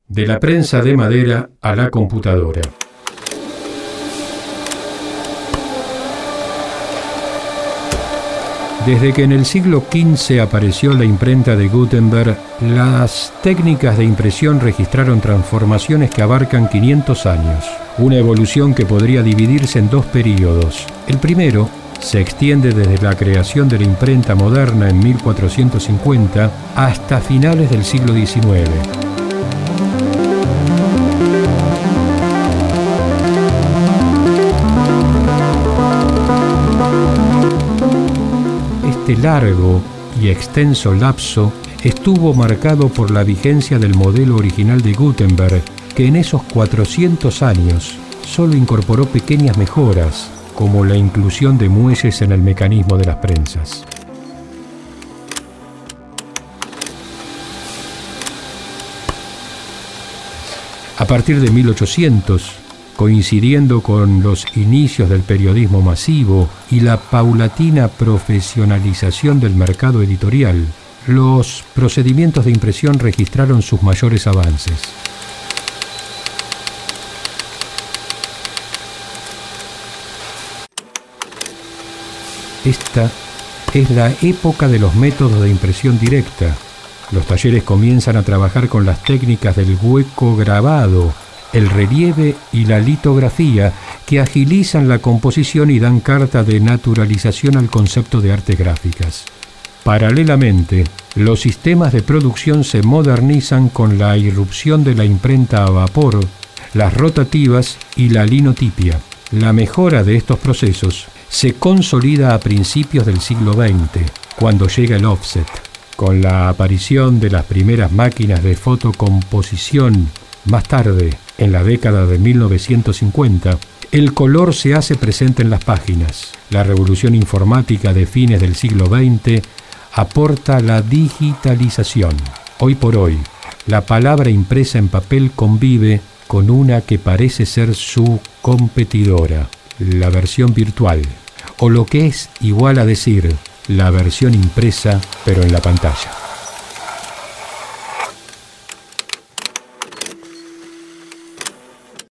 De la prensa de madera a la computadora. Desde que en el siglo XV apareció la imprenta de Gutenberg, las técnicas de impresión registraron transformaciones que abarcan 500 años, una evolución que podría dividirse en dos períodos. El primero se extiende desde la creación de la imprenta moderna en 1450 hasta finales del siglo XIX. Este largo y extenso lapso estuvo marcado por la vigencia del modelo original de Gutenberg, que en esos 400 años solo incorporó pequeñas mejoras, como la inclusión de muelles en el mecanismo de las prensas. A partir de 1800, coincidiendo con los inicios del periodismo masivo y la paulatina profesionalización del mercado editorial, los procedimientos de impresión registraron sus mayores avances. Esta es la época de los métodos de impresión directa. Los talleres comienzan a trabajar con las técnicas del hueco grabado, el relieve y la litografía, que agilizan la composición y dan carta de naturalización al concepto de artes gráficas. Paralelamente, los sistemas de producción se modernizan con la irrupción de la imprenta a vapor, las rotativas y la linotipia. La mejora de estos procesos se consolida a principios del siglo XX, cuando llega el offset. Con la aparición de las primeras máquinas de fotocomposición, más tarde, en la década de 1950, el color se hace presente en las páginas. La revolución informática de fines del siglo XX aporta la digitalización. Hoy por hoy, la palabra impresa en papel convive con una que parece ser su competidora, la versión virtual, o lo que es igual a decir, la versión impresa pero en la pantalla.